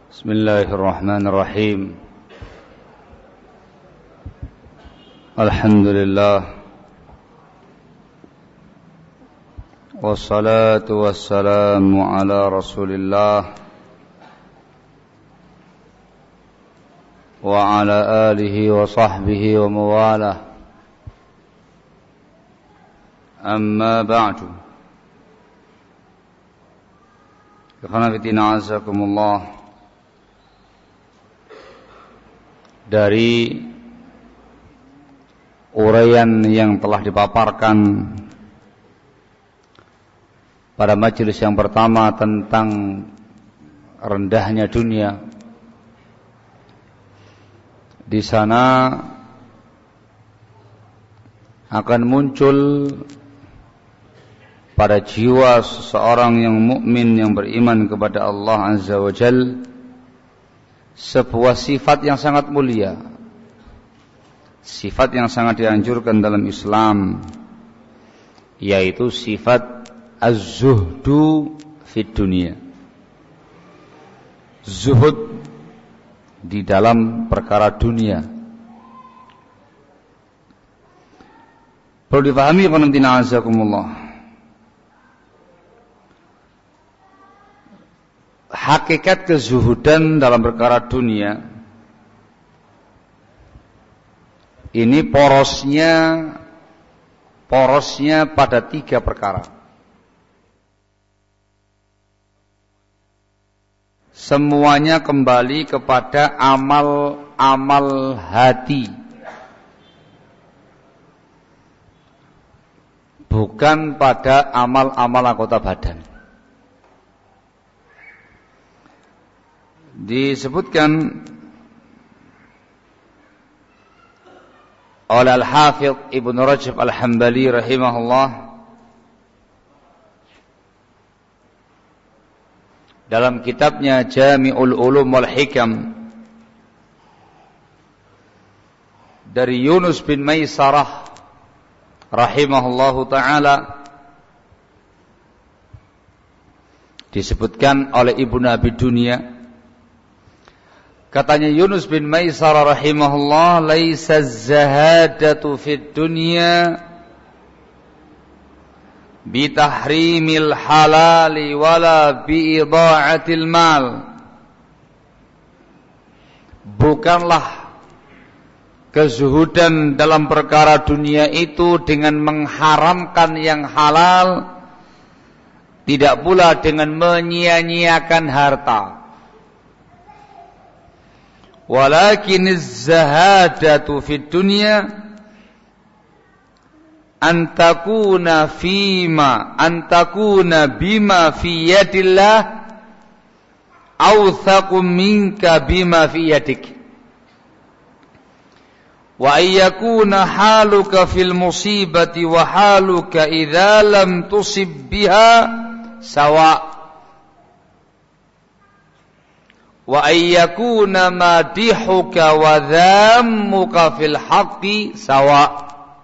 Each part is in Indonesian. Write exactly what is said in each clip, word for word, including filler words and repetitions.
Bismillahirrahmanirrahim. Alhamdulillah. Wassalatu wassalamu ala Rasulillah wa ala alihi wa sahbihi wa mawalah. Amma ba'du. Ikhwan fillah azakumullah. Dari uraian yang telah dipaparkan pada majelis yang pertama tentang rendahnya dunia, di sana akan muncul pada jiwa seseorang yang mukmin yang beriman kepada Allah Azza wa Jalla sebuah sifat yang sangat mulia, sifat yang sangat dianjurkan dalam Islam, yaitu sifat az-zuhdu fid dunia, zuhud di dalam perkara dunia. Perlu difahami qannatina azakumullah, hakikat kezuhudan dalam perkara dunia ini porosnya porosnya pada tiga perkara. Semuanya kembali kepada amal-amal hati, bukan pada amal-amal anggota badan. Disebutkan oleh Al-Hafidh Ibnu Rajab Al-Hambali rahimahullah dalam kitabnya Jami'ul Ulum wal Hikam dari Yunus bin Maisarah rahimahullahu ta'ala, disebutkan oleh Ibnu Abi Dunya. Katanya Yunus bin Maisarah rahimahullah, laisa az-zahadatu fid dunya bi tahrimil halali wala bi idha'atil mal. Bukanlah kezuhudan dalam perkara dunia itu dengan mengharamkan yang halal, tidak pula dengan menyia-nyiakan harta. Walakin az-zahadatu fid dunya an takuna fima an takuna bima fi yadillah awthaqu minka bima fi yadik wa ayyakuna haluka fil musibati wa haluka idza lam tusib biha sawa' wa ayyakuna madihuka wa dhammuka fil haqqi sawa.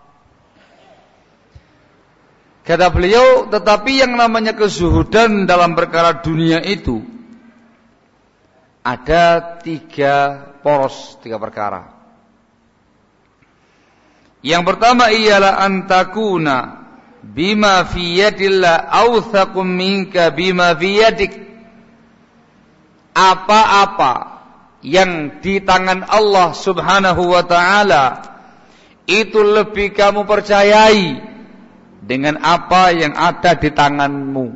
Kata beliau, tetapi yang namanya kezuhudan dalam perkara dunia itu ada tiga poros, tiga perkara. Yang pertama ialah antakuna bima fi yadillah awthaqu minka bima fi yadik. Apa-apa yang di tangan Allah subhanahu wa ta'ala itu lebih kamu percayai dengan apa yang ada di tanganmu.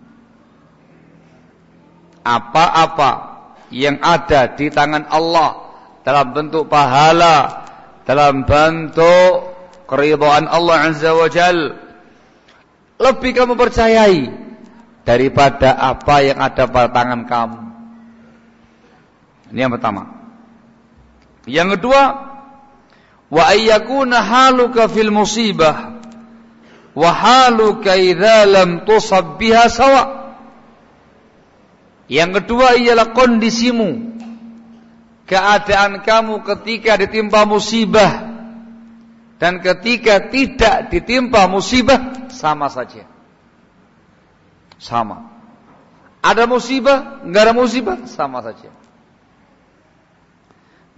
Apa-apa yang ada di tangan Allah dalam bentuk pahala, dalam bentuk keridhaan Allah azza wa jal, lebih kamu percayai daripada apa yang ada pada tangan kamu. Ini yang pertama. Yang kedua, wa ayyakuna haluka fil musibah wa haluka idza lam tusab biha sawa. Yang kedua ialah kondisimu, keadaan kamu ketika ditimpa musibah dan ketika tidak ditimpa musibah sama saja. Sama. Ada musibah, enggak ada musibah, sama saja.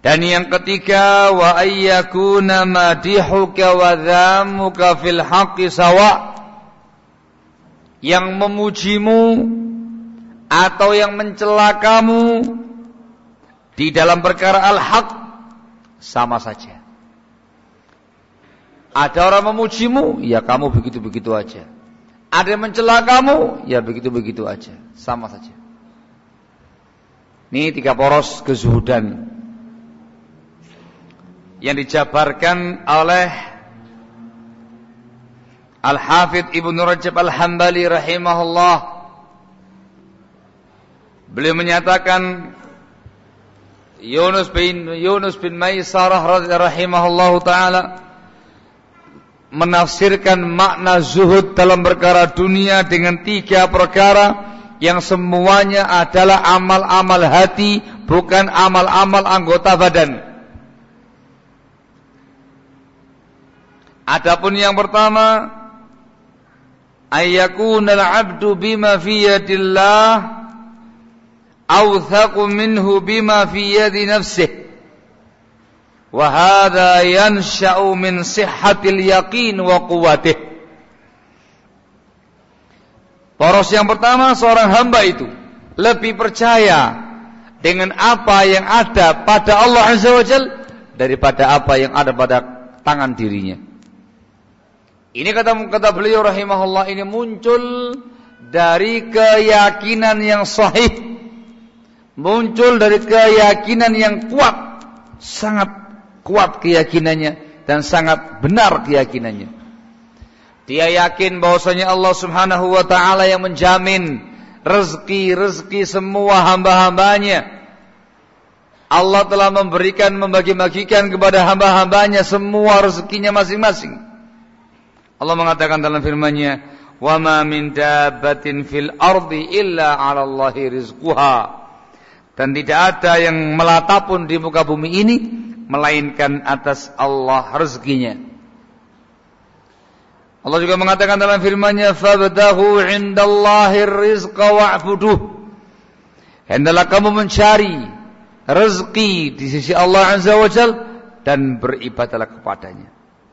Dan yang ketiga, wa ayyakuna madihuka wa dhammuka fil haqqi sawa. Yang memujimu atau yang mencela kamu di dalam perkara al-haq sama saja. Ada orang memujimu, ya kamu begitu-begitu aja. Ada yang mencela kamu, ya begitu-begitu aja, sama saja. Ini tiga poros kezuhudan yang dijabarkan oleh Al-Hafidh Ibnu Rajab Al-Hambali rahimahullah. Beliau menyatakan Yunus bin Yunus bin Maisarah rahimahullahu taala menafsirkan makna zuhud dalam perkara dunia dengan tiga perkara yang semuanya adalah amal-amal hati, bukan amal-amal anggota badan. Adapun yang pertama, ayyakunal abdu bima fi yadillah awthaqu minhu bima fi yadi nafsihi, wa hadha yansha'u min sihhatil yaqin wa quwwatih. Poros yang pertama, seorang hamba itu lebih percaya dengan apa yang ada pada Allah Azza wa Jalla daripada apa yang ada pada tangan dirinya. Ini kata kata beliau rahimahullah, ini muncul dari keyakinan yang sahih, muncul dari keyakinan yang kuat, sangat kuat keyakinannya dan sangat benar keyakinannya. Dia yakin bahwasanya Allah Subhanahu wa taala yang menjamin rezeki-rezeki semua hamba-hambanya. Allah telah memberikan, membagi-bagikan kepada hamba-hambanya semua rezekinya masing-masing. Allah mengatakan dalam firman-Nya, "Wa ma min dabbatin fil ardi illa 'ala Allahi rizquha." Dan tidak ada yang melata pun di muka bumi ini melainkan atas Allah rezekinya. Allah juga mengatakan dalam firman-Nya, "Fabtaghu 'indallahi rizqa wa'buduh." Hendaklah kamu mencari rezeki di sisi Allah Azza wa Jalla dan beribadahlah kepadanya.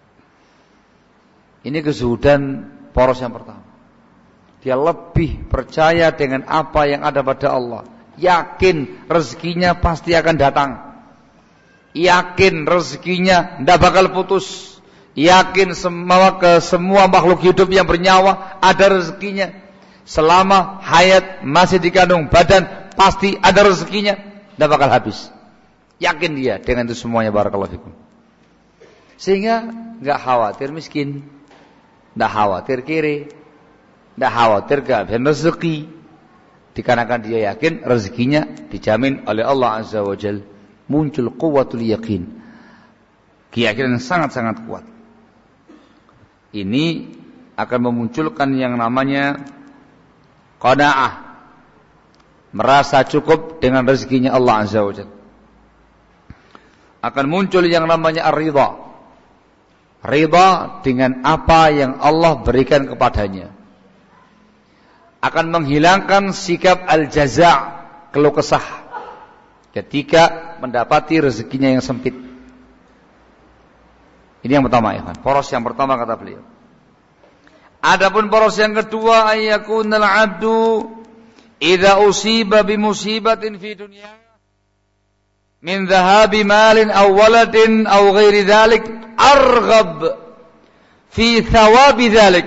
Ini kezuhudan poros yang pertama. Dia lebih percaya dengan apa yang ada pada Allah. Yakin rezekinya pasti akan datang. Yakin rezekinya tidak bakal putus. Yakin semua ke semua makhluk hidup yang bernyawa ada rezekinya. Selama hayat masih dikandung badan pasti ada rezekinya, tidak bakal habis. Yakin dia dengan itu semuanya, barakallahu fikum. Sehingga enggak khawatir miskin, tidak khawatir kiri, tidak khawatir kehabisan rezeki, dikarenakan dia yakin rezekinya dijamin oleh Allah Azza wa Jalla. Muncul quwwatul yaqin, keyakinan yang sangat-sangat kuat. Ini akan memunculkan yang namanya qanaah, merasa cukup dengan rezekinya Allah Azza wa Jalla. Akan muncul yang namanya ar-ridha, ridha dengan apa yang Allah berikan kepadanya. Akan menghilangkan sikap al-jaza', keluh kesah, ketika mendapati rezekinya yang sempit. Ini yang pertama, ya kan? Poros yang pertama kata beliau. Adapun poros yang kedua, ayyakunal 'abdu idza usiba bi musibatin fi dunya min dhahabi malin aw waladin aw ghairi dzalik arghab fi thawabi dzalik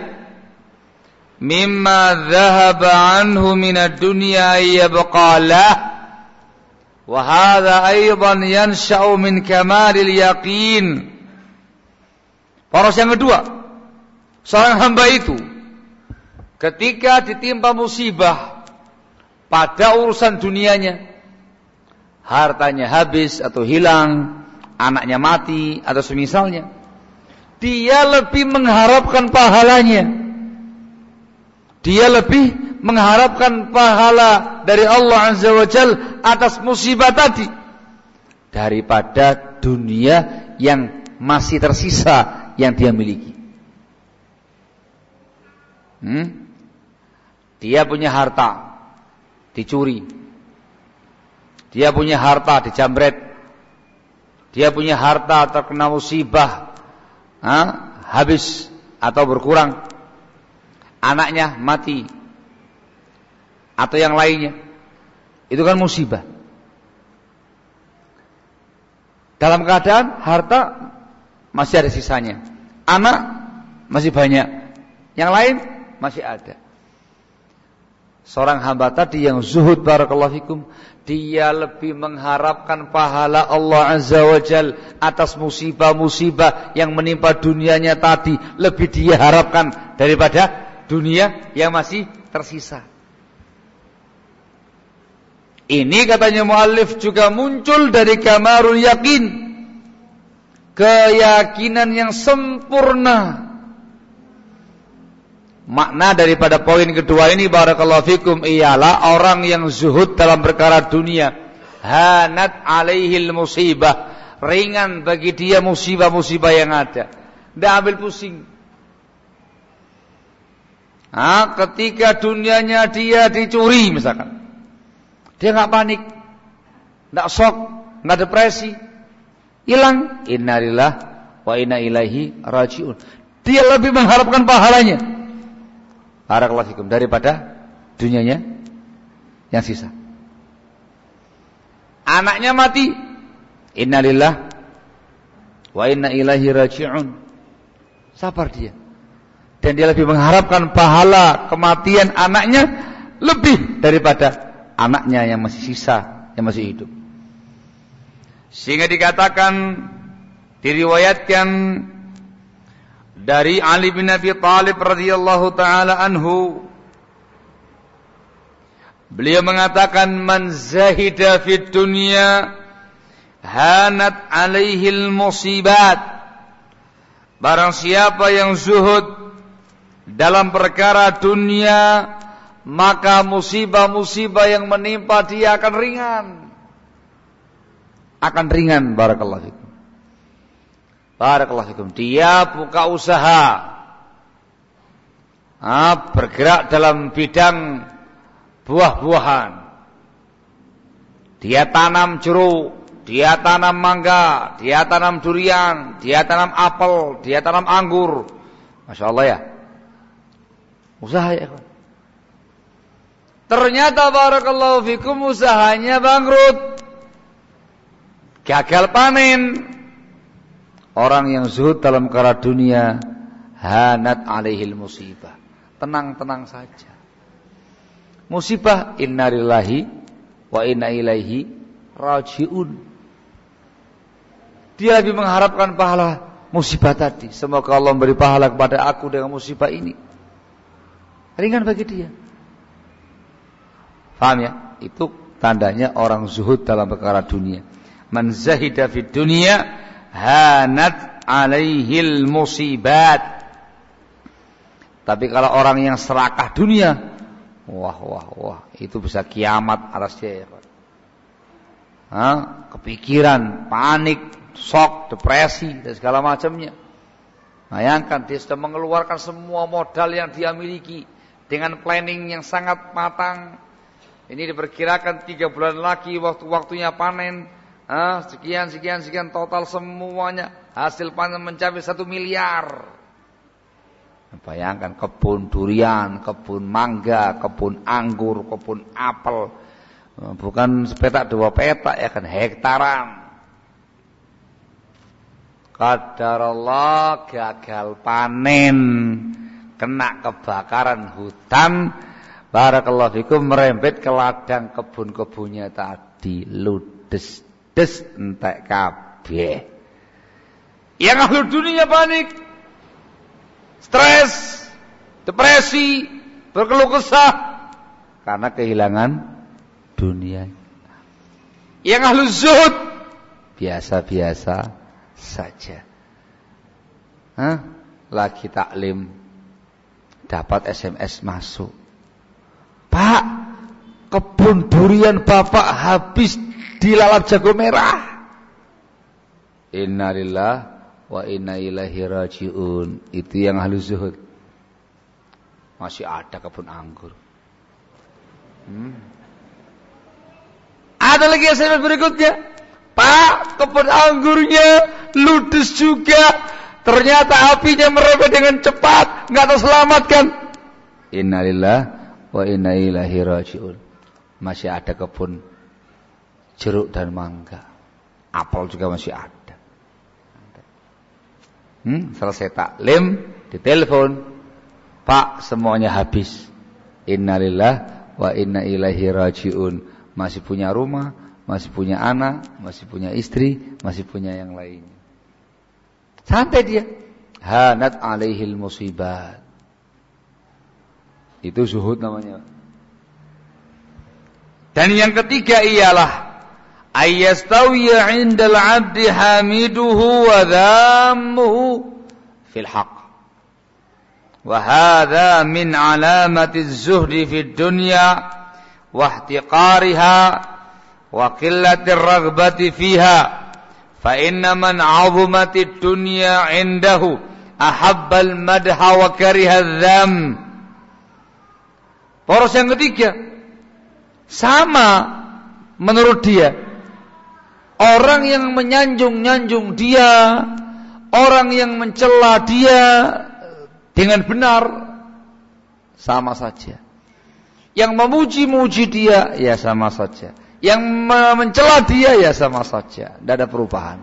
mimma dhahaba anhu min ad-dunya yabqa lah, wa hadha aidan yansha'u min kamalil yaqin. Poros yang kedua, seorang hamba itu ketika ditimpa musibah pada urusan dunianya, hartanya habis atau hilang, anaknya mati atau semisalnya, dia lebih mengharapkan pahalanya. Dia lebih mengharapkan pahala dari Allah Azza wa Jalla atas musibah tadi daripada dunia yang masih tersisa yang dia miliki. Hmm? Dia punya harta dicuri, dia punya harta dijamret, dia punya harta terkena musibah, ha? habis atau berkurang, anaknya mati atau yang lainnya, itu kan musibah. Dalam keadaan harta masih ada sisanya, anak masih banyak, yang lain masih ada. Seorang hamba tadi yang zuhud, barakallahu fikum, dia lebih mengharapkan pahala Allah Azza wa Jal atas musibah-musibah yang menimpa dunianya tadi, lebih dia harapkan daripada dunia yang masih tersisa. Ini katanya muallif juga muncul dari kamarul yakin, keyakinan yang sempurna. Makna daripada poin kedua ini, barakallahu fikum, ialah orang yang zuhud dalam perkara dunia, hanat alaihil musibah, ringan bagi dia musibah-musibah yang ada, tidak ambil pusing. Nah, ketika dunianya dia dicuri misalkan, dia nggak panik, nggak shock, nggak depresi, hilang. Innalillah wa inna ilaihi rajiun. Dia lebih mengharapkan pahalanya, barakallahu fikum, daripada dunianya yang sisa. Anaknya mati, innalillah wa inna ilaihi rajiun. Sabar dia, dan dia lebih mengharapkan pahala kematian anaknya lebih daripada anaknya yang masih sisa, yang masih hidup. Sehingga dikatakan, diriwayatkan dari Ali bin Abi Thalib radhiyallahu taala anhu, beliau mengatakan, man zahida fid dunya hanat alaihil musibat. Barang siapa yang zuhud dalam perkara dunia, maka musibah-musibah yang menimpa dia akan ringan. Akan ringan, barakallahu fikum. Barakallahu fikum. Dia buka usaha, ah, bergerak dalam bidang buah-buahan. Dia tanam jeruk, dia tanam mangga, dia tanam durian, dia tanam apel, dia tanam anggur. Masya Allah ya, usaha ya. Ternyata barakallahu fikum usahanya bangkrut, gagal panen. Orang yang zuhud dalam perkara dunia, hanat alaihil musibah, tenang-tenang saja. Musibah, inna lillahi wa inna ilaihi rajiun. Dia lebih mengharapkan pahala musibah tadi. Semoga Allah memberi pahala kepada aku dengan musibah ini. Ringan bagi dia. Paham ya? Itu tandanya orang zuhud dalam perkara dunia. Man zahida fid dunya hanat alaihil musibat. Tapi kalau orang yang serakah dunia, wah wah wah, itu bisa kiamat atas dia ya, Pak. Hah? Kepikiran, panik, shock, depresi dan segala macamnya. Bayangkan dia sudah mengeluarkan semua modal yang dia miliki dengan planning yang sangat matang. Ini diperkirakan tiga bulan lagi waktu-waktunya panen. Ah, sekian, sekian, sekian, total semuanya hasil panen mencapai satu miliar. Bayangkan kebun durian, kebun mangga, kebun anggur, kebun apel. Bukan sepetak dua petak ya kan, hektaran. Qadarullah gagal panen, kena kebakaran hutan. Barakallahu fikum, merembet ke ladang kebun-kebunnya tadi, ludes des entek kabeh. Yang ahli dunia panik, stres, depresi, berkeluh kesah karena kehilangan dunia. Yang ahli zuhud biasa-biasa saja. Hah? Lagi taklim dapat S M S masuk, Pak, kebun durian Bapak habis dilalap jago merah. Innalillah wa inna ilaihi rajiun. Itu yang ahli zuhud. Masih ada kebun anggur. Hmm. Ada lagi S M S berikutnya, Pak, kebun anggurnya ludes juga. Ternyata apinya merembet dengan cepat, enggak terselamatkan. Innalillahi wa inna ilaihi raji'un. Masih ada kebun jeruk dan mangga. Apel juga masih ada. Hmm, selesai taklim, ditelepon. Pak, semuanya habis. Innalillahi wa inna ilaihi raji'un. Masih punya rumah, masih punya anak, masih punya istri, masih punya yang lainnya. Santai dia. Hanat alaihil musibat. Itu zuhud namanya. Dan yang ketiga ialah ayyastawiya 'indal 'abdi hamiduhu wa dhammuhu fil haqq. Wa hadha min 'alamati az-zuhdi fid dunya wa ihtiqariha wa qillati ar-raghbati fiha. Fa inna man 'azumatid dunya 'indahu ahabba al-madha wa kariha adh-dham. Poros yang ketiga sama menurut dia. Orang yang menyanjung-nyanjung dia, orang yang mencela dia dengan benar sama saja. Yang memuji-muji dia ya sama saja. Yang mencela dia ya sama saja. Tidak ada perubahan.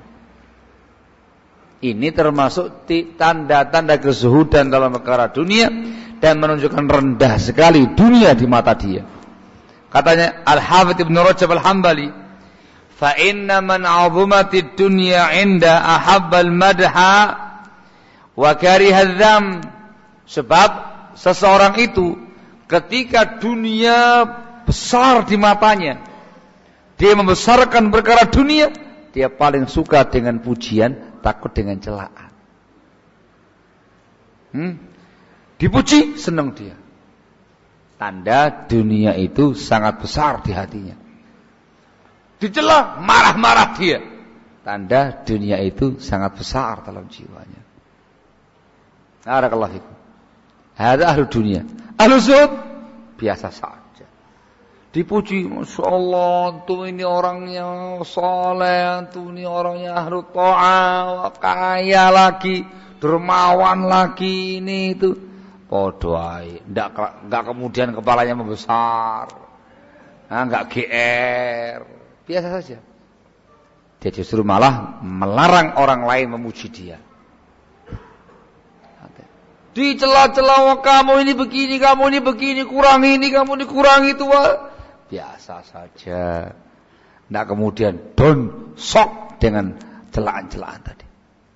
Ini termasuk tanda-tanda kezuhudan dalam perkara dunia dan menunjukkan rendah sekali dunia di mata dia. Katanya Al-Hafidz Ibnu Rajab Al-Hambali, fa inna man 'azumatid dunya 'inda ahabbal madha wa karihadh dham. Sebab seseorang itu ketika dunia besar di matanya, dia membesarkan perkara dunia, dia paling suka dengan pujian, takut dengan celaan. Hmm? Dipuji, senang dia. Tanda dunia itu sangat besar di hatinya. Dicela, marah-marah dia. Tanda dunia itu sangat besar dalam jiwanya. Barakallahu fikum. Hada ahlu dunia. Ahlu zuhud biasa saja. Dipuji, Masya Allah, tuh ini orangnya soleh, tuh ini orangnya ahlu ta'ah, kaya lagi, dermawan lagi, ini itu. Podo ae, ndak enggak kemudian kepalanya membesar. Nah, enggak G R. Biasa saja. Dia justru malah melarang orang lain memuji dia. Dicela-cela, kamu ini begini, kamu ini begini, kurang ini, kamu ini kurang itu. Biasa saja. Ndak kemudian don sok dengan celaan-celaan tadi.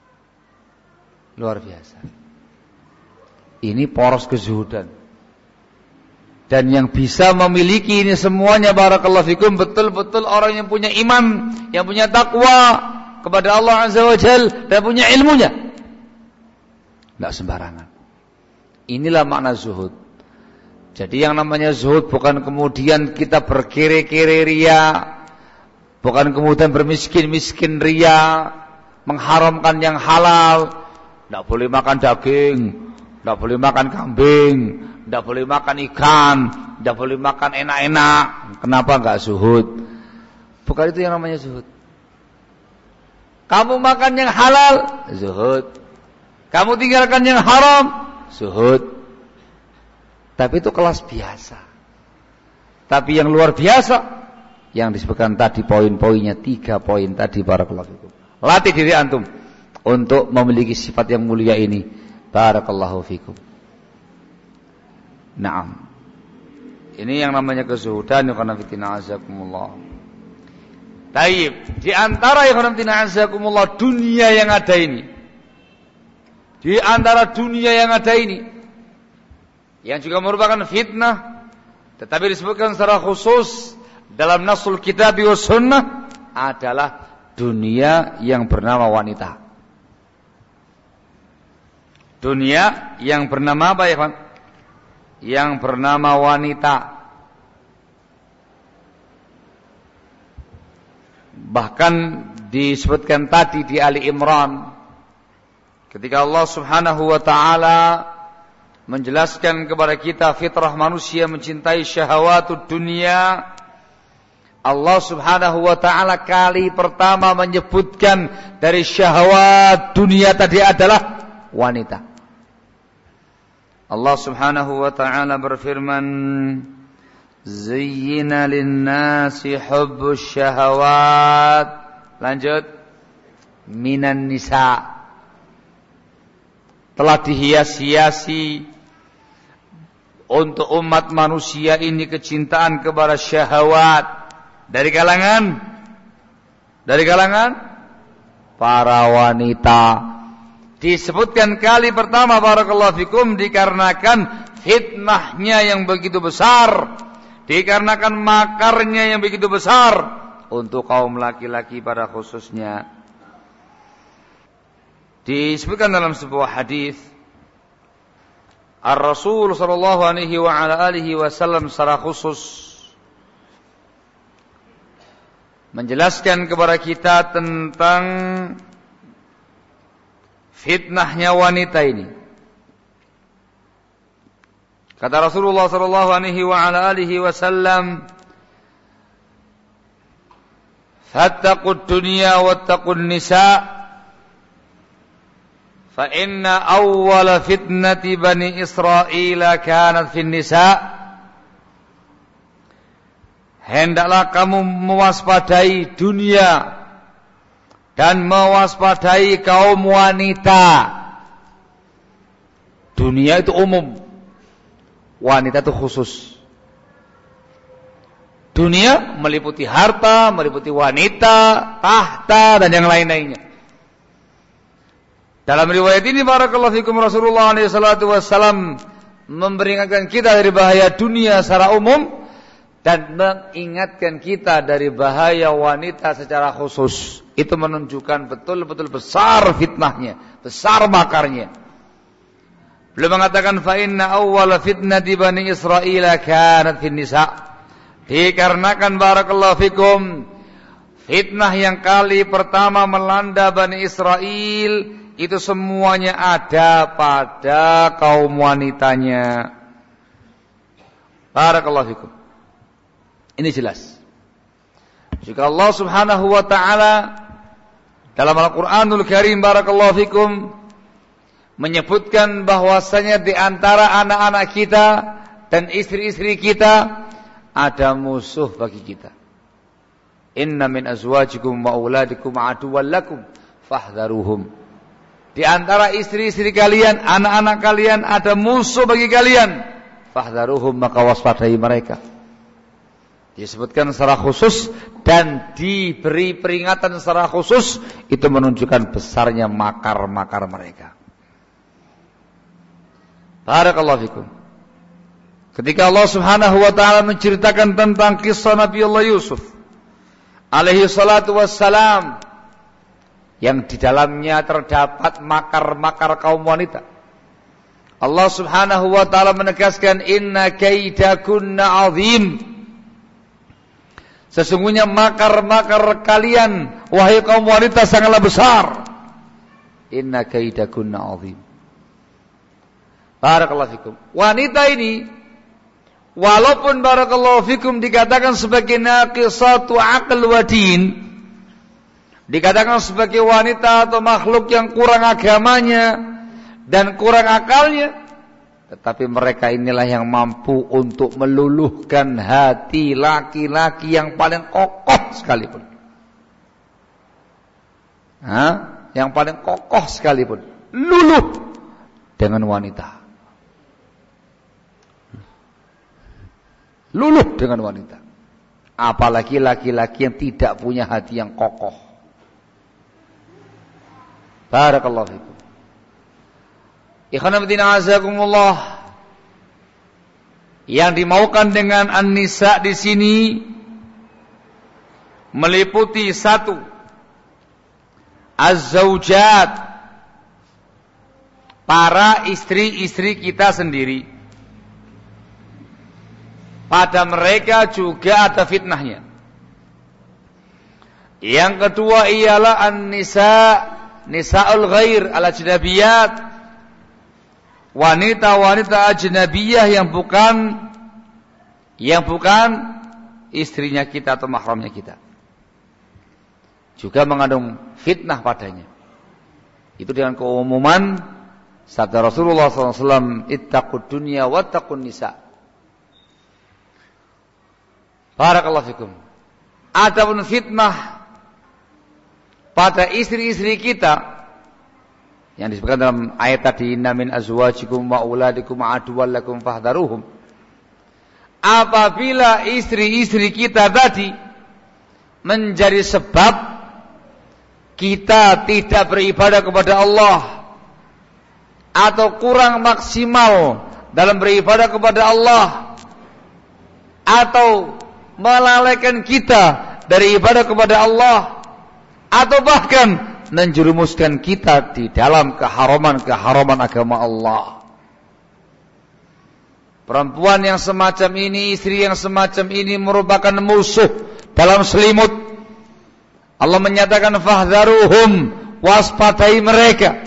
Luar biasa. Ini poros kezuhudan. Dan yang bisa memiliki ini semuanya, barakallahu fikum, betul-betul orang yang punya iman, yang punya takwa kepada Allah Azza wa Jalla dan punya ilmunya. Tidak sembarangan. Inilah makna zuhud. Jadi yang namanya zuhud bukan kemudian kita berkere-kere ria, bukan kemudian bermiskin-miskin ria, mengharamkan yang halal. Tidak boleh makan daging, tidak boleh makan kambing, tidak boleh makan ikan, tidak boleh makan enak-enak. Kenapa enggak zuhud? Bukan itu yang namanya zuhud. Kamu makan yang halal, zuhud. Kamu tinggalkan yang haram, zuhud. Tapi itu kelas biasa. Tapi yang luar biasa, yang disebutkan tadi poin-poinnya, tiga poin tadi, barakallahu fikum. Latih diri antum untuk memiliki sifat yang mulia ini. Barakallahu fikum. Naam. Ini yang namanya kezuhudan, ya kana fitina azakumullah. Taib, di antara ya kana fitina azakumullah dunia yang ada ini. Di antara dunia yang ada ini yang juga merupakan fitnah, tetapi disebutkan secara khusus dalam nasul kitab wa sunnah, adalah dunia yang bernama wanita. Dunia yang bernama apa ya, Pak? Yang bernama wanita. Bahkan disebutkan tadi di Ali Imran, ketika Allah Subhanahu wa taala menjelaskan kepada kita fitrah manusia mencintai syahawatud dunia, Allah Subhanahu wa ta'ala kali pertama menyebutkan dari syahwat dunia tadi adalah wanita. Allah Subhanahu wa ta'ala berfirman, Zayyina linnasi hubbus syahawat. Lanjut. Minan nisa. Telah dihias-hiasi untuk umat manusia ini kecintaan kepada syahwat. Dari kalangan Dari kalangan para wanita. Disebutkan kali pertama barakallahu fikum dikarenakan fitnahnya yang begitu besar, dikarenakan makarnya yang begitu besar untuk kaum laki-laki pada khususnya. Disebutkan dalam sebuah hadis Ar-Rasul sallallahu alaihi wa ala alihi wasallam secara khusus menjelaskan kepada kita tentang fitnahnya wanita ini. Kata Rasulullah sallallahu alaihi wa ala alihi wasallam, "Fattaqud dunya wattaqun nisa, fa inna awwala fitnati bani Israil kanat fin nisa." Hendaklah kamu mewaspadai dunia dan mewaspadai kaum wanita. Dunia itu umum, wanita itu khusus. Dunia meliputi harta, meliputi wanita, tahta, dan yang lain-lainnya. Dalam riwayat ini barakallahu fikum Rasulullah shallallahu alaihi wasallam memperingatkan kita dari bahaya dunia secara umum dan mengingatkan kita dari bahaya wanita secara khusus. Itu menunjukkan betul-betul besar fitnahnya, besar makarnya. Beliau mengatakan fa inna awwala fitnati bani Israil kanat fin nisa. Dikarenakan barakallahu fikum fitnah yang kali pertama melanda Bani Israel itu semuanya ada pada kaum wanitanya. Barakallahu fikum. Ini jelas. Jika Allah Subhanahu wa ta'ala dalam Al-Quranul Karim barakallahu fikum menyebutkan bahwasanya di antara anak-anak kita dan istri-istri kita ada musuh bagi kita. Inna min azwajikum wa auladikum aduwwan lakum fahdharuhum. Di antara istri-istri kalian, anak-anak kalian ada musuh bagi kalian. Fahdharuhum, maka waspadai mereka. Disebutkan secara khusus dan diberi peringatan secara khusus, itu menunjukkan besarnya makar-makar mereka. Barakallahu fikum. Ketika Allah Subhanahu wa ta'ala menceritakan tentang kisah Nabi Allah Yusuf alaihi salatu wassalam, yang di dalamnya terdapat makar-makar kaum wanita, Allah Subhanahu wa ta'ala menegaskan inna kaidakunna azim. Sesungguhnya makar-makar kalian wahai kaum wanita sangatlah besar. Inna kaidakunna azim. Barakallahu fikum. Wanita ini walaupun barakallahu fikum dikatakan sebagai naqisatu aql wa din, dikatakan sebagai wanita atau makhluk yang kurang agamanya dan kurang akalnya, tetapi mereka inilah yang mampu untuk meluluhkan hati laki-laki yang paling kokoh sekalipun. Hah? Yang paling kokoh sekalipun luluh dengan wanita. Luluh dengan wanita. Apalagi laki-laki yang tidak punya hati yang kokoh. Barakallahu fikum. Ikhwan fillah azakumullah. Yang dimaukan dengan an-nisa di sini meliputi satu, az-zaujat, para istri-istri kita sendiri. Pada mereka juga ada fitnahnya. Yang kedua ialah an-nisa, nisa'ul ghair al-ajnabiyat, wanita-wanita ajnabiyah yang bukan yang bukan istrinya kita atau mahramnya kita. Juga mengandung fitnah padanya. Itu dengan keumuman sabda Rasulullah sallallahu alaihi wasallam, ittaqud dunya wattaqun nisa. Barakallahu fikum. Adapun fitnah pada istri-istri kita yang disebutkan dalam ayat tadi, inna min azwajikum wa auladikum aduwwan lakum fahdharuhum. Apabila istri-istri kita tadi menjadi sebab kita tidak beribadah kepada Allah atau kurang maksimal dalam beribadah kepada Allah atau melalaikan kita dari ibadah kepada Allah atau bahkan menjerumuskan kita di dalam keharaman-keharaman agama Allah. Perempuan yang semacam ini, istri yang semacam ini merupakan musuh dalam selimut. Allah menyatakan fahdharuhum, waspadai mereka.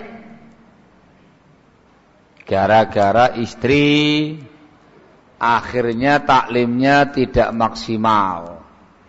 Gara-gara istri akhirnya taklimnya tidak maksimal.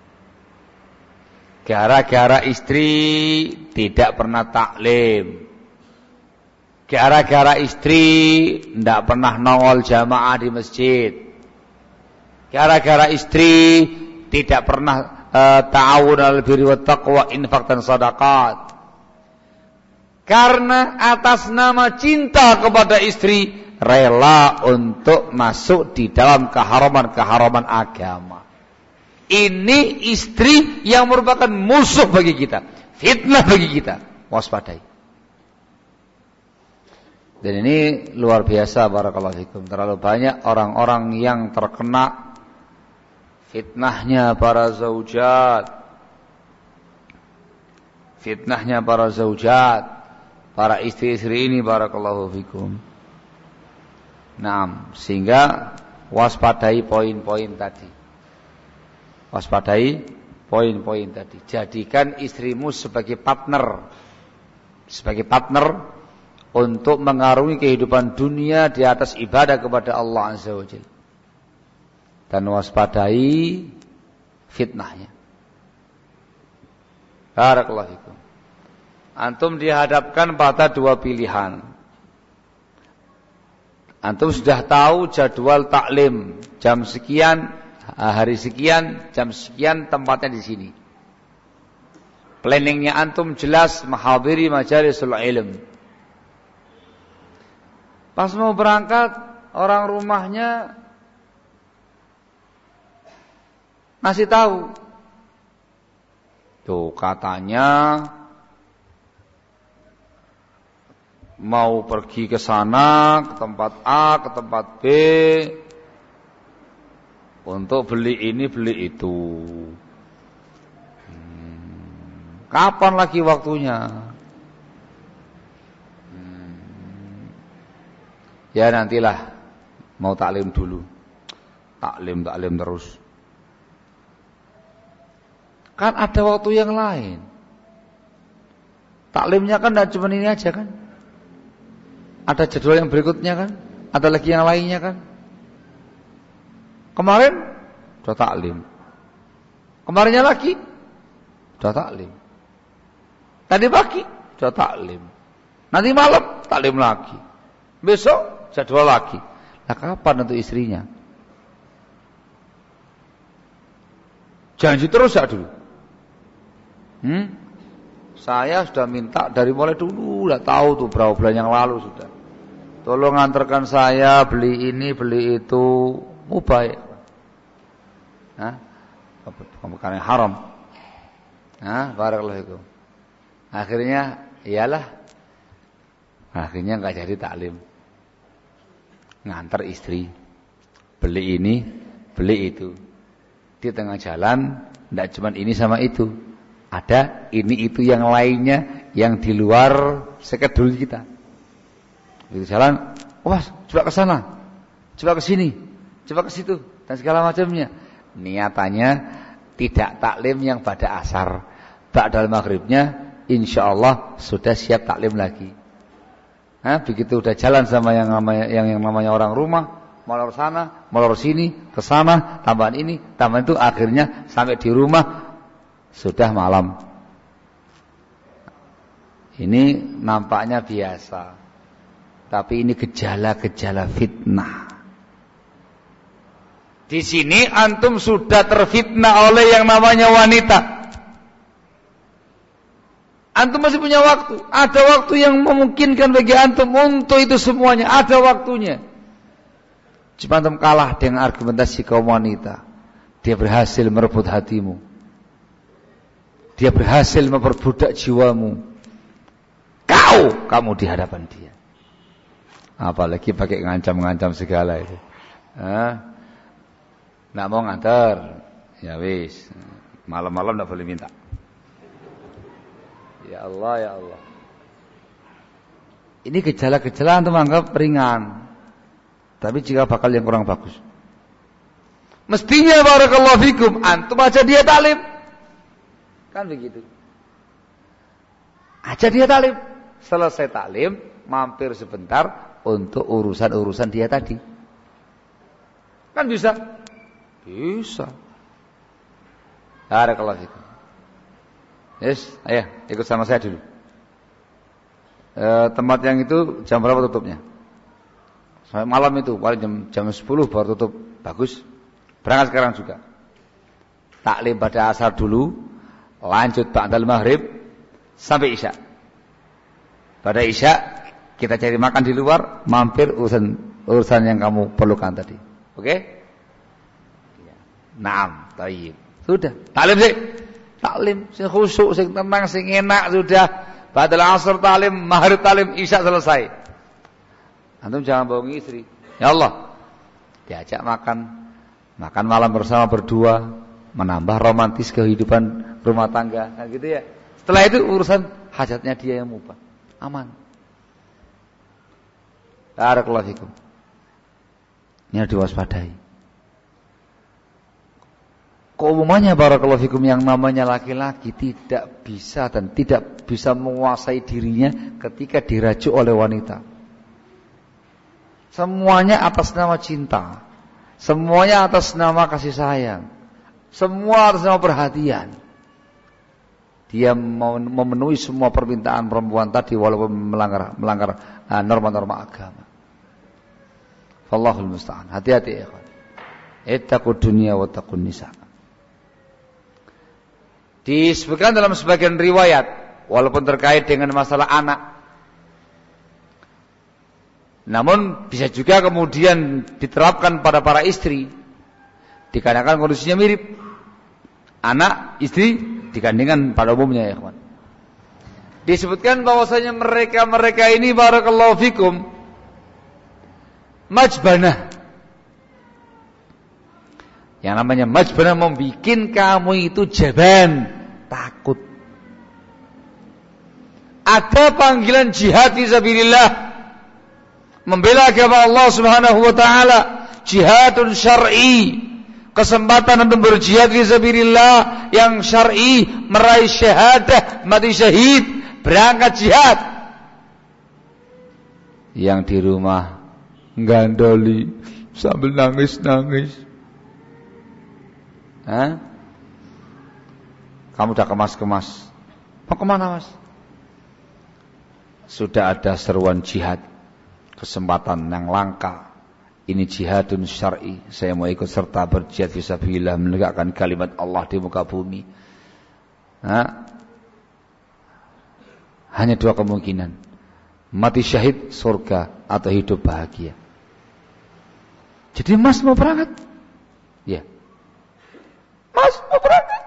Gara-gara istri tidak pernah taklim. Gara-gara istri tidak pernah nongol jamaah di masjid. Gara-gara istri tidak pernah uh, ta'awun al birri wat taqwa, infak dan sedekah. Karena atas nama cinta kepada istri rela untuk masuk di dalam keharaman-keharaman agama. Ini istri yang merupakan musuh bagi kita, fitnah bagi kita. Waspadai. Dan ini luar biasa, barakallahu fikum. Terlalu banyak orang-orang yang terkena fitnahnya para zaujat. Fitnahnya para zaujat, para istri-istri ini, barakallahu fikum. Nah, sehingga waspadai poin-poin tadi. Waspadai poin-poin tadi. Jadikan istrimu sebagai partner. Sebagai partner untuk mengarungi kehidupan dunia di atas ibadah kepada Allah Azza wa Jalla. Dan waspadai fitnahnya. Barakallahu fikum. Antum dihadapkan pada dua pilihan. Antum sudah tahu jadwal taklim jam sekian, hari sekian, jam sekian, tempatnya di sini. Planningnya antum jelas, menghadiri majalisul ilm. Pas mau berangkat, orang rumahnya ngasih tahu. Tuh katanya mau pergi ke sana, ke tempat A, ke tempat B, untuk beli ini, beli itu. Hmm, kapan lagi waktunya? Ya nantilah, mau taklim dulu. Taklim, taklim terus. Kan ada waktu yang lain. Taklimnya kan tidak cuma ini aja kan. Ada jadwal yang berikutnya kan. Ada lagi yang lainnya kan. Kemarin sudah taklim. Kemarinnya lagi sudah taklim. Tadi pagi sudah taklim. Nanti malam taklim lagi. Besok jadwal lagi. Nah kapan untuk istrinya? Janji terus ya dulu. Hmm? Saya sudah minta dari mulai dulu, udah tahu tuh berapa bulan yang lalu sudah. Tolong antarkan saya beli ini, beli itu, mubah. Hah? Bukan yang haram. Hah? Barakallahu fikum. Akhirnya iyalah. Akhirnya enggak jadi taklim. Ngantar istri, beli ini, beli itu. Di tengah jalan, tidak cuma ini sama itu, ada ini itu yang lainnya yang di luar skedul kita. Di jalan, wah, coba ke sana, coba ke sini, coba ke situ, dan segala macamnya. Niatannya tidak taklim yang pada asar, ba'dal maghribnya, insya Allah sudah siap taklim lagi. Nah, begitu udah jalan sama yang namanya yang, yang namanya orang rumah, molor sana, molor sini, ke sana, tambahan ini, tambahan itu, akhirnya sampai di rumah sudah malam. Ini nampaknya biasa, tapi ini gejala-gejala fitnah. Di sini antum sudah terfitnah oleh yang namanya wanita. Antum masih punya waktu. Ada waktu yang memungkinkan bagi antum untuk itu semuanya. Ada waktunya. Cuma antum kalah dengan argumentasi kaum wanita. Dia berhasil merebut hatimu. Dia berhasil memperbudak jiwamu. Kau, kamu di hadapan dia. Apalagi pakai ngancam-ngancam segala itu. Hah? Nggak mau nganter, ya wis. Malam-malam nggak boleh minta. Ya Allah, ya Allah. Ini gejala-gejala antum anggap ringan, tapi jika bakal yang kurang bagus. Mestinya barakallahu fikum antum aja dia talim, kan begitu. Aja dia talim, selesai talim, mampir sebentar untuk urusan-urusan dia tadi, kan bisa. Bisa. Barakallahu fikum. Yes, ayo ikut sama saya dulu. E, tempat yang itu jam berapa tutupnya? Sampai malam itu, paling jam jam sepuluh baru tutup. Bagus. Berangkat sekarang juga. Taklim pada asar dulu, lanjut ba'dal maghrib sampai isya. Pada isya kita cari makan di luar, mampir urusan urusan yang kamu perlukan tadi. Oke? Okay? Naam, tayyib. Sudah, taklim sih. Taklim sing khusyuk, sing tenang, sing enak sudah. Ba'dal asar taklim, maghrib taklim, isya selesai. Antum jangan bohongi istri. Ya Allah. Diajak makan, makan malam bersama berdua, menambah romantis kehidupan rumah tangga, nah gitu ya. Setelah itu urusan hajatnya dia yang mubah. Aman. Barakallahu fikum. Ini harus diwaspadai. Keumumannya barakallahu fikum yang namanya laki-laki tidak bisa dan tidak bisa menguasai dirinya ketika dirajuk oleh wanita. Semuanya atas nama cinta. Semuanya atas nama kasih sayang. Semua atas nama perhatian. Dia mau memenuhi semua permintaan perempuan tadi walaupun melanggar melanggar uh, norma-norma agama. Wallahul musta'an. Hati-hati ya ikhwan. Ittaqud dunya wa taqun nisa. Disebutkan dalam sebagian riwayat, walaupun terkait dengan masalah anak, namun bisa juga kemudian diterapkan pada para istri, dikarenakan kondisinya mirip. Anak, istri digandingkan pada umumnya ya kawan. Disebutkan bahwasanya mereka-mereka ini barakallahu fikum majbanah. Yang namanya majbanah membikin kamu itu jaban, takut. Ada panggilan jihad fisabilillah, membela agama Allah Subhanahu wa taala, jihadun syar'i, kesempatan untuk berjihad fisabilillah yang syar'i, meraih syahadah, mati syahid, berangkat jihad. Yang di rumah gandoli sambil nangis-nangis. Hah? Kamu udah kemas-kemas. Mau kemana mas? Sudah ada seruan jihad, kesempatan yang langka. Ini jihadun syar'i. Saya mau ikut serta berjihad fisabilillah, menegakkan kalimat Allah di muka bumi. Hah? Hanya dua kemungkinan, mati syahid surga atau hidup bahagia. Jadi mas mau berangkat? Ya. Mas mau berangkat?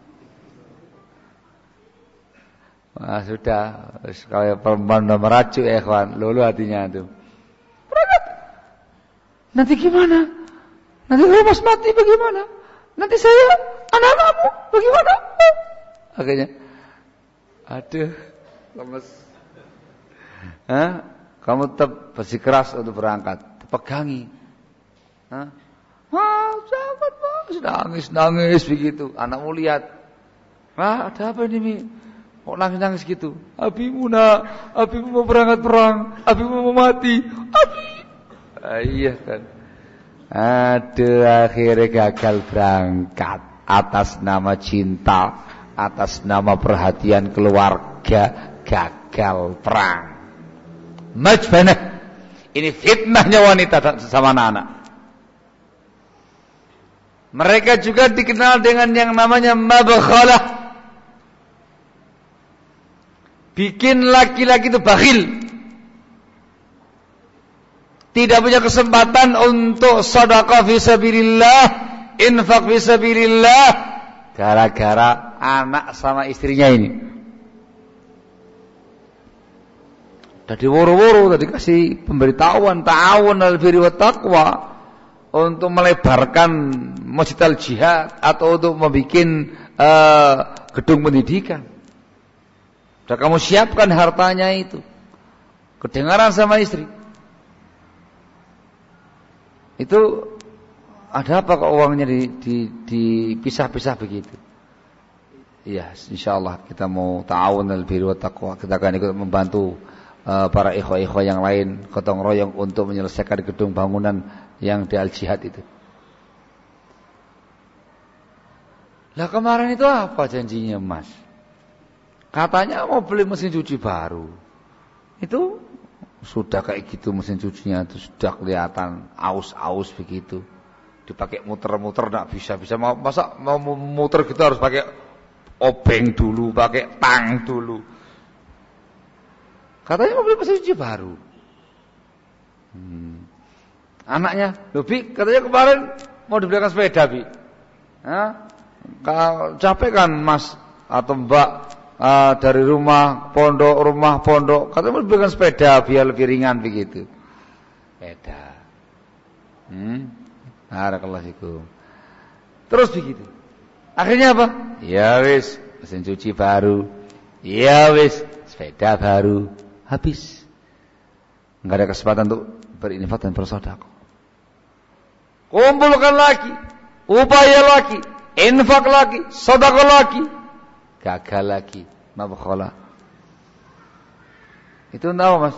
Wah sudah, kalau perempuan udah merajuk ya kawan, lulu hatinya itu. Berangkat. Nanti gimana? Nanti kalau mas mati bagaimana? Nanti saya, anak-anakmu bagaimana? Akhirnya, aduh, lemes. Hah? Kamu tetap bersikeras untuk berangkat, pegangi. Hah? Wah, jangan mas, nangis-nangis begitu. Anakmu lihat, wah ada apa ini Mi? Kok nangis-nangis gitu? Abimu nak, abimu mau berangkat perang, abimu mau mati, abi. Ah, iya kan. Aduh, akhirnya gagal berangkat atas nama cinta, atas nama perhatian keluarga, gagal perang. Majbanah. Ini fitnahnya wanita sama anak-anak. Mereka juga dikenal dengan yang namanya mabkhalah. Bikin laki-laki itu bakhil. Tidak punya kesempatan untuk sedekah fisabilillah, infak fisabilillah, gara-gara anak sama istrinya ini. Tadi woro-woro tadi kasih pemberitahuan ta'awun al birri wat taqwa untuk melebarkan masjid al jihad atau untuk membuat uh, gedung pendidikan. Sudah kamu siapkan hartanya itu. Kedengaran sama istri. Itu ada apa kok uangnya di, di, dipisah-pisah begitu? Iya, insyaallah kita mau ta'awun al birri wat taqwa. Kita akan ikut membantu uh, para ikhwah-ikhwah yang lain gotong royong untuk menyelesaikan gedung bangunan yang di al jihad itu. Lah kemarin itu apa janjinya, Mas? Katanya mau beli mesin cuci baru. Itu sudah kayak gitu mesin cucinya itu sudah kelihatan aus-aus begitu. Dipakai muter-muter enggak bisa-bisa. Mau masa mau muter gitu harus pakai obeng dulu, pakai tang dulu. Katanya mau beli mesin cuci baru. Hmm. Anaknya, loh Bi, katanya kemarin mau dibelikan sepeda, Bi. Hah? Capek kan Mas atau Mbak uh, dari rumah pondok, rumah pondok, katanya mau dibelikan sepeda biar lebih ringan begitu. Sepeda. Hmm. Barakallahu fikum. Terus begitu. Akhirnya apa? Ya wis, mesin cuci baru. Ya wis, sepeda baru. Habis. Enggak ada kesempatan untuk berinfak dan bersedekah. Kumpulkan lagi, upaya lagi, infak lagi, sedekah lagi, gagal lagi, mabkhalah. Itu tahu Mas?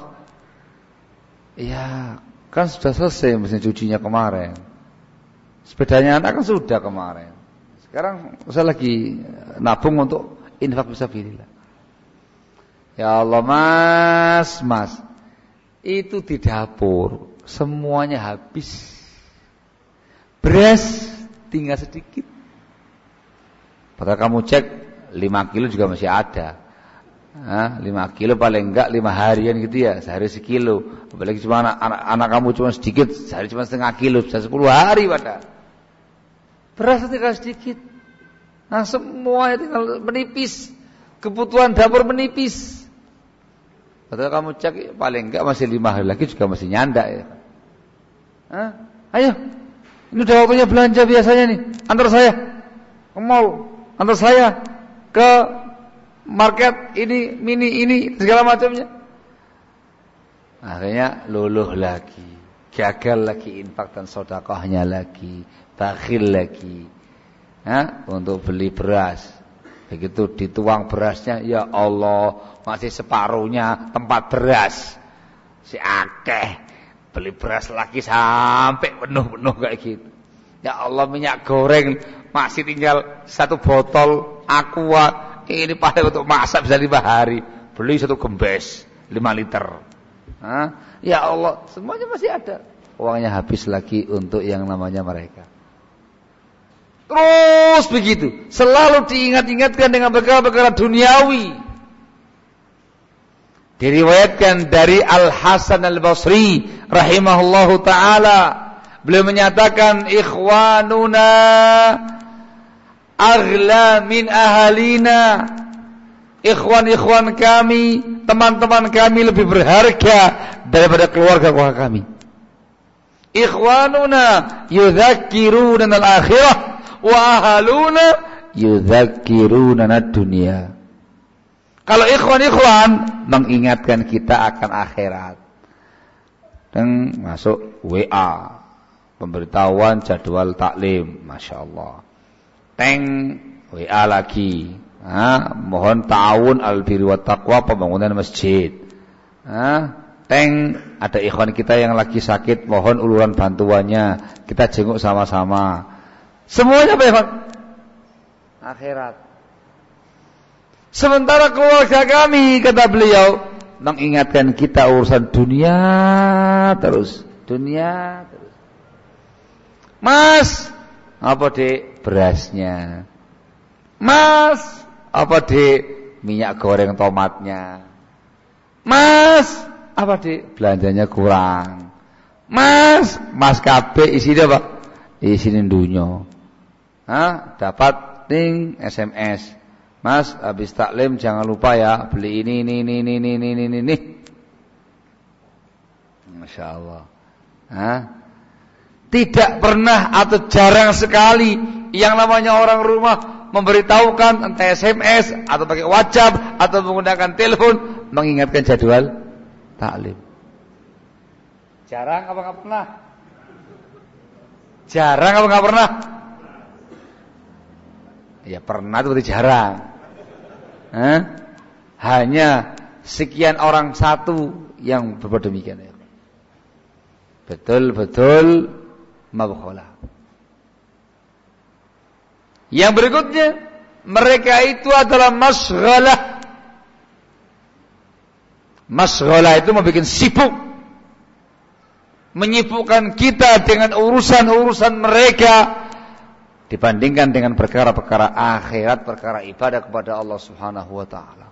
Iya, kan sudah selesai mesin cucinya kemarin. Sepedanya anak kan sudah kemarin. Sekarang saya lagi nabung untuk infak fisabilillah. Ya Allah Mas, Mas, itu di dapur semuanya habis. Beras tinggal sedikit. Padahal kamu cek lima kilo juga masih ada. Hah, lima kilo paling enggak lima harian gitu ya, sehari sekilo. Apalagi cuma anak, anak, anak kamu cuma sedikit, sehari cuma setengah kilo, bisa sepuluh hari padahal. Beras tinggal sedikit. Nah semua tinggal menipis. Kebutuhan dapur menipis. Padahal kamu cek paling enggak masih lima hari lagi juga masih nyandak ya. Hah? Ayo. Ini udah waktunya belanja biasanya nih. Antar saya ke mall, antar saya ke market ini, mini ini, segala macamnya. Akhirnya luluh lagi, gagal lagi infak dan sedekahnya lagi, bakhil lagi. Hah? Untuk beli beras. Begitu dituang berasnya, ya Allah, masih separuhnya tempat beras. Si akeh. Beli beras lagi sampai penuh-penuh kayak gitu. Ya Allah, minyak goreng masih tinggal satu botol aqua. Ini paling untuk masak bisa lima hari. Beli satu gembes lima liter. Hah? Ya Allah, semuanya masih ada. Uangnya habis lagi untuk yang namanya mereka. Terus begitu. Selalu diingat-ingatkan dengan perkara-perkara duniawi. Diriwayatkan dari Al-Hasan Al-Basri rahimahullahu ta'ala, beliau menyatakan ikhwanuna aghla min ahalina. Ikhwan-ikhwan kami, teman-teman kami lebih berharga daripada keluarga-keluarga kami. Ikhwanuna yudzakkiruna al-akhirah wa ahaluna yudzakkiruna ad-dunya. Kalau ikhwan-ikhwan mengingatkan kita akan akhirat. Dan masuk W A, pemberitahuan jadwal taklim, Masya Allah. Teng W A lagi, ha? Mohon ta'awun al birri wat taqwa, pembangunan masjid. Ha? Teng, ada ikhwan kita yang lagi sakit, mohon uluran bantuannya. Kita jenguk sama-sama. Semuanya apa ikhwan? Akhirat. Sementara keluarga kami, kata beliau, mengingatkan kita urusan dunia terus. Dunia terus. Mas, apa dek berasnya? Mas, apa dek minyak goreng tomatnya? Mas, apa dek belanjanya kurang? Mas, mas kabeh isine apa? Isine dunyo. Hah? Dapat ning S M S. Mas, habis taklim jangan lupa ya beli ini ini ini ini ini ini ini. ini. Masya Allah. Hah? Tidak pernah atau jarang sekali yang namanya orang rumah memberitahukan entah S M S atau pakai WhatsApp atau menggunakan telepon mengingatkan jadwal taklim. Jarang apa nggak pernah? Jarang apa nggak pernah? Ya pernah itu berarti jarang. Hah? Hanya sekian orang satu yang berbuat demikian. Betul-betul mabkhalah. Yang berikutnya, mereka itu adalah masghalah. Masghalah itu membuat sibuk, menyibukkan kita dengan urusan-urusan mereka dibandingkan dengan perkara-perkara akhirat, perkara ibadah kepada Allah Subhanahu wa taala.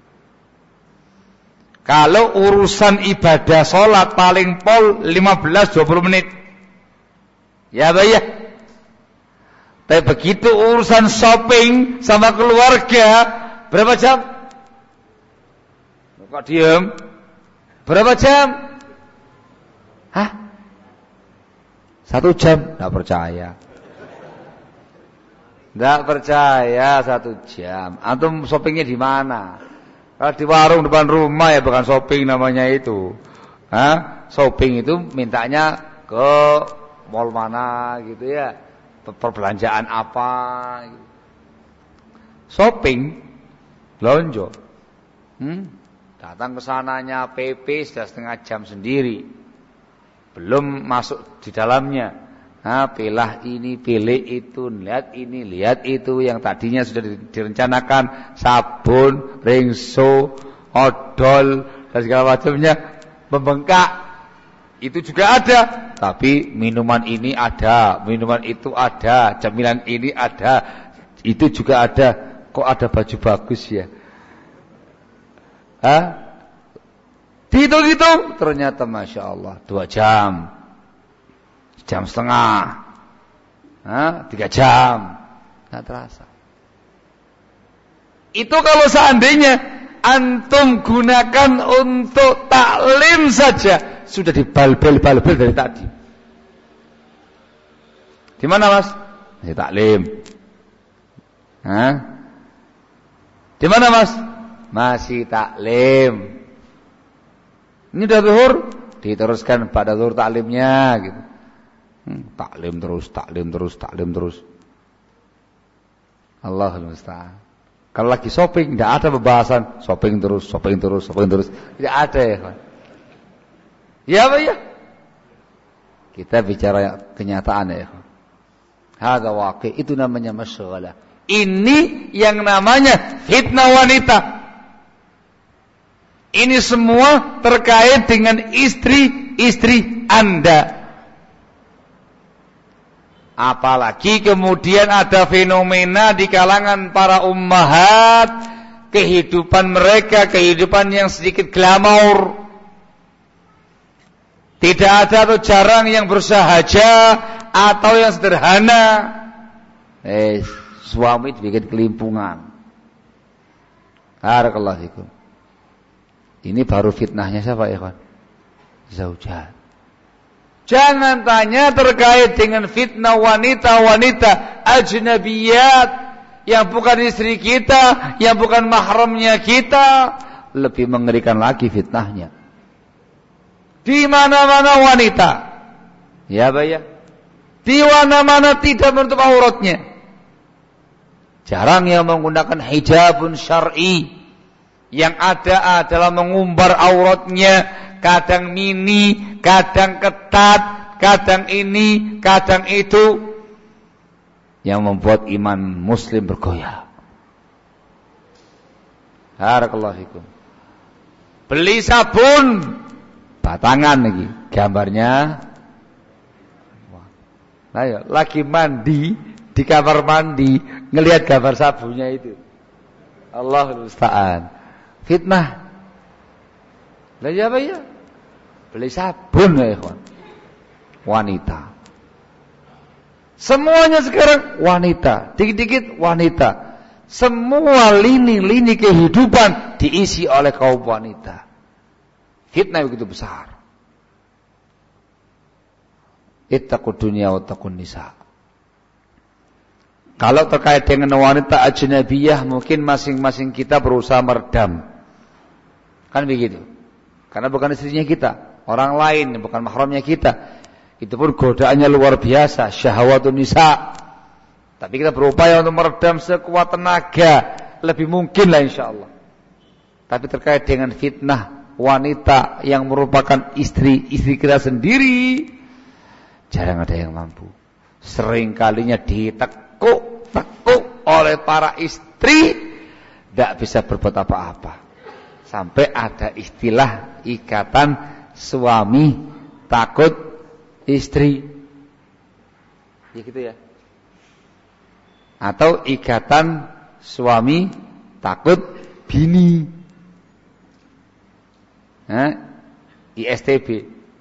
Kalau urusan ibadah salat paling pol lima belas dua puluh menit. Ya, Pak ya. Tapi begitu urusan shopping sama keluarga, berapa jam? Kok diam? Berapa jam? Hah? Satu jam? Tidak percaya. Tidak percaya satu jam. Antum shoppingnya di mana? Kalau di warung depan rumah ya bukan shopping namanya itu. Hah? Shopping itu mintanya ke mall mana gitu ya. Perbelanjaan apa gitu. Shopping belanja. Hmm? Datang ke sananya P P sudah setengah jam sendiri. Belum masuk di dalamnya. Nah, pilah ini, pilih itu, lihat ini, lihat itu yang tadinya sudah direncanakan sabun, ringso, odol dan segala macamnya membengkak. Itu juga ada, tapi minuman ini ada, minuman itu ada, camilan ini ada, itu juga ada. Kok ada baju bagus ya? Hah? Dihitung-hitung, ternyata Masya Allah, dua jam, jam setengah, Hah? tiga jam, nggak terasa. Itu kalau seandainya antum gunakan untuk taklim saja, sudah dibal-bal-bal dari tadi. Di mana mas? Masih taklim. Hah? Di mana mas? Masih taklim. Ini udah zuhur, diteruskan pada zuhur taklimnya gitu. Hmm, taklim terus, taklim terus, taklim terus. Allahul musta'an. Kalau lagi shopping, tidak ada pembahasan shopping terus, shopping terus, shopping terus. Tidak ada ya kawan. Ya apa ya? Kita bicara kenyataan ya kawan. Hadza waqi', itu namanya masyghalah. Ini yang namanya fitnah wanita. Ini semua terkait dengan istri-istri Anda. Apalagi kemudian ada fenomena di kalangan para ummahat, kehidupan mereka, kehidupan yang sedikit glamour. Tidak ada atau jarang yang bersahaja atau yang sederhana. Eh, suami dibikin kelimpungan. Barakallahu fikum. Ini baru fitnahnya siapa ya kawan? Zaujat. Jangan tanya terkait dengan fitnah wanita-wanita ajnabiyat yang bukan istri kita, yang bukan mahramnya kita. Lebih mengerikan lagi fitnahnya. Di mana-mana wanita, ya bayang, di mana-mana tidak menutup auratnya. Jarang yang menggunakan hijabun syar'i. Yang ada adalah mengumbar auratnya kadang mini, kadang ketat, kadang ini, kadang itu, yang membuat iman muslim bergoyah. Barakallahu fikum. Beli sabun batangan lagi, gambarnya. Nah, ya, lagi mandi di kamar mandi, ngelihat gambar sabunnya itu. Allahul musta'an. Fitnah. Lah ya apa ya? Beli sabun ya ikhwan. Wanita. Semuanya sekarang wanita, dikit-dikit wanita. Semua lini-lini kehidupan diisi oleh kaum wanita. Fitnah begitu besar. Ittaqud dunya wattaqun nisa. Kalau terkait dengan wanita ajnabiyah, mungkin masing-masing kita berusaha meredam. Kan begitu. Karena bukan istrinya kita, orang lain, bukan mahramnya kita. Itu pun godaannya luar biasa, syahwatun nisa. Tapi kita berupaya untuk meredam sekuat tenaga, lebih mungkin lah insyaallah. Tapi terkait dengan fitnah wanita yang merupakan istri-istri kita sendiri, jarang ada yang mampu. Sering kalinya ditekuk-tekuk oleh para istri, tidak bisa berbuat apa-apa. Sampai ada istilah ikatan suami takut istri, ya gitu ya. Atau ikatan suami takut bini, nah, I S T B.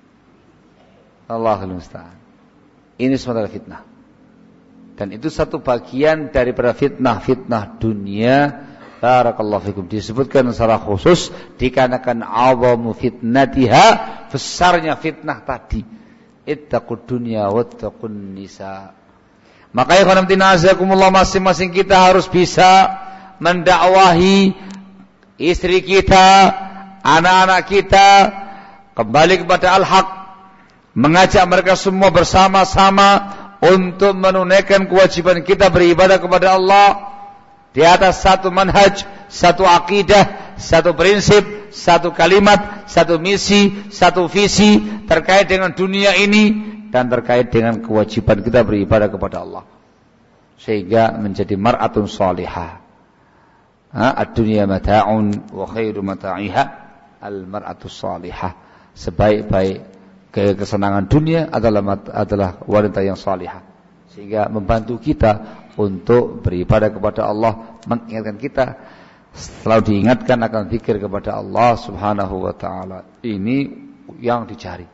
Allahul musta'an. Ini semua adalah fitnah. Dan itu satu bagian daripada fitnah-fitnah dunia. Barakallahu fikum. Disebutkan secara khusus dikarenakan azamu fitnatiha, besarnya fitnah tadi. Ittaqud dunya wattaqun nisa. Maka ya khonam tinazakumullah, masing-masing kita harus bisa mendakwahi istri kita, anak-anak kita kembali kepada al-haq, mengajak mereka semua bersama-sama untuk menunaikan kewajiban kita beribadah kepada Allah di atas satu manhaj, satu akidah, satu prinsip, satu kalimat, satu misi, satu visi terkait dengan dunia ini dan terkait dengan kewajiban kita beribadah kepada Allah, sehingga menjadi mar'atun salihah. Ad-dunya mata'un wa khairu mata'iha al-mar'atu salihah. Sebaik-baik kesenangan dunia adalah adalah wanita yang salihah, sehingga membantu kita untuk beribadah kepada Allah, mengingatkan kita, selalu diingatkan akan zikir kepada Allah Subhanahu wa taala. Ini yang dicari.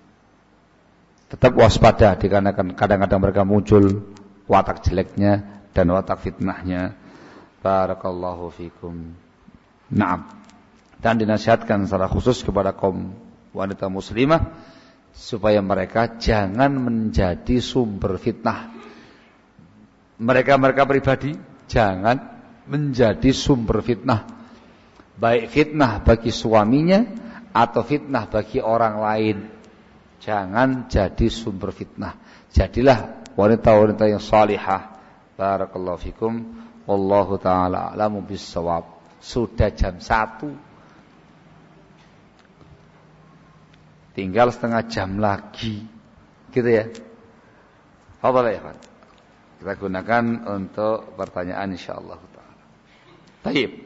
Tetap waspada dikarenakan kadang-kadang mereka muncul watak jeleknya dan watak fitnahnya. Barakallahu fikum. Naam. Dan dinasihatkan secara khusus kepada kaum wanita muslimah supaya mereka jangan menjadi sumber fitnah. Mereka-mereka pribadi jangan menjadi sumber fitnah, baik fitnah bagi suaminya atau fitnah bagi orang lain. Jangan jadi sumber fitnah. Jadilah wanita-wanita yang salihah. Barakallahu fikum. Wallahu ta'ala a'lamu bis-shawab. Sudah jam satu, tinggal setengah jam lagi, gitu ya. Fadhal ya Pak. Kita gunakan untuk pertanyaan insyaallah ta'ala. Baik.